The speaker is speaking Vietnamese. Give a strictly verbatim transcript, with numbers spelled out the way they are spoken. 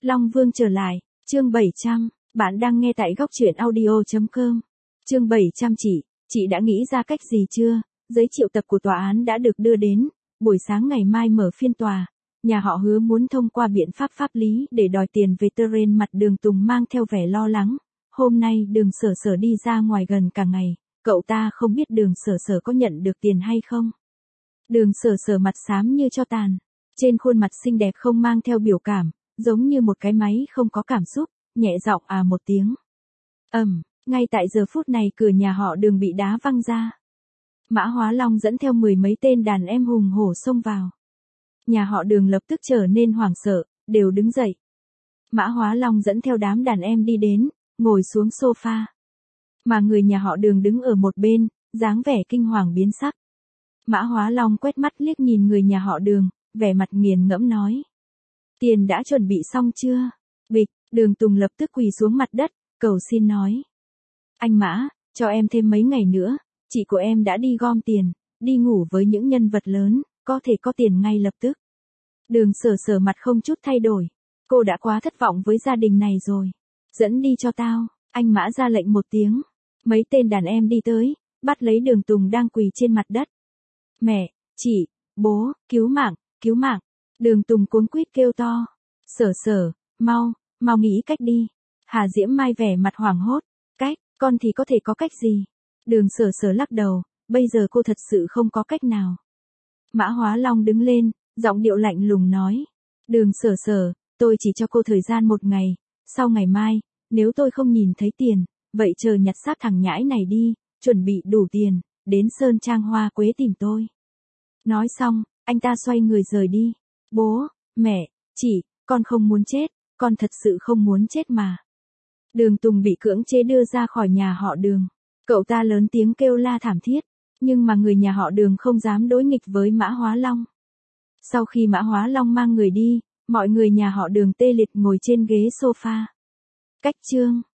Long Vương trở lại, chương bảy trăm, bạn đang nghe tại góc truyện audio chấm com. Chương bảy trăm chị, chị đã nghĩ ra cách gì chưa? Giấy triệu tập của tòa án đã được đưa đến, buổi sáng ngày mai mở phiên tòa. Nhà họ Hứa muốn thông qua biện pháp pháp lý để đòi tiền về terrain, mặt Đường Tùng mang theo vẻ lo lắng. Hôm nay Đường Sở Sở đi ra ngoài gần cả ngày, cậu ta không biết Đường Sở Sở có nhận được tiền hay không. Đường Sở Sở mặt xám như tro tàn, trên khuôn mặt xinh đẹp không mang theo biểu cảm, giống như một cái máy không có cảm xúc, nhẹ giọng à một tiếng. Ầm, ngay tại giờ phút này cửa nhà họ Đường bị đá văng ra. Mã Hóa Long dẫn theo mười mấy tên đàn em hùng hổ xông vào. Nhà họ Đường lập tức trở nên hoảng sợ, đều đứng dậy. Mã Hóa Long dẫn theo đám đàn em đi đến, ngồi xuống sofa. Mà người nhà họ Đường đứng ở một bên, dáng vẻ kinh hoàng biến sắc. Mã Hóa Long quét mắt liếc nhìn người nhà họ Đường, vẻ mặt nghiền ngẫm nói. Tiền đã chuẩn bị xong chưa? Bịch, Đường Tùng lập tức quỳ xuống mặt đất, cầu xin nói. Anh Mã, cho em thêm mấy ngày nữa, chị của em đã đi gom tiền, đi ngủ với những nhân vật lớn, có thể có tiền ngay lập tức. Đường Sở Sở mặt không chút thay đổi. Cô đã quá thất vọng với gia đình này rồi. Dẫn đi cho tao, anh Mã ra lệnh một tiếng. Mấy tên đàn em đi tới, bắt lấy Đường Tùng đang quỳ trên mặt đất. Mẹ, chị, bố, cứu mạng, cứu mạng. Đường Tùng cuống quýt kêu to. Sở Sở, mau, mau nghĩ cách đi. Hà Diễm Mai vẻ mặt hoảng hốt. Cách, con thì có thể có cách gì? Đường Sở Sở lắc đầu, bây giờ cô thật sự không có cách nào. Mã Hóa Long đứng lên, giọng điệu lạnh lùng nói. Đường Sở Sở, tôi chỉ cho cô thời gian một ngày, sau ngày mai, nếu tôi không nhìn thấy tiền, vậy chờ nhặt xác thằng nhãi này đi, chuẩn bị đủ tiền, đến Sơn Trang Hoa Quế tìm tôi. Nói xong, anh ta xoay người rời đi. Bố, mẹ, chị, con không muốn chết, con thật sự không muốn chết mà. Đường Tùng bị cưỡng chế đưa ra khỏi nhà họ Đường. Cậu ta lớn tiếng kêu la thảm thiết, nhưng mà người nhà họ Đường không dám đối nghịch với Mã Hóa Long. Sau khi Mã Hóa Long mang người đi, mọi người nhà họ Đường tê liệt ngồi trên ghế sofa. Cách chương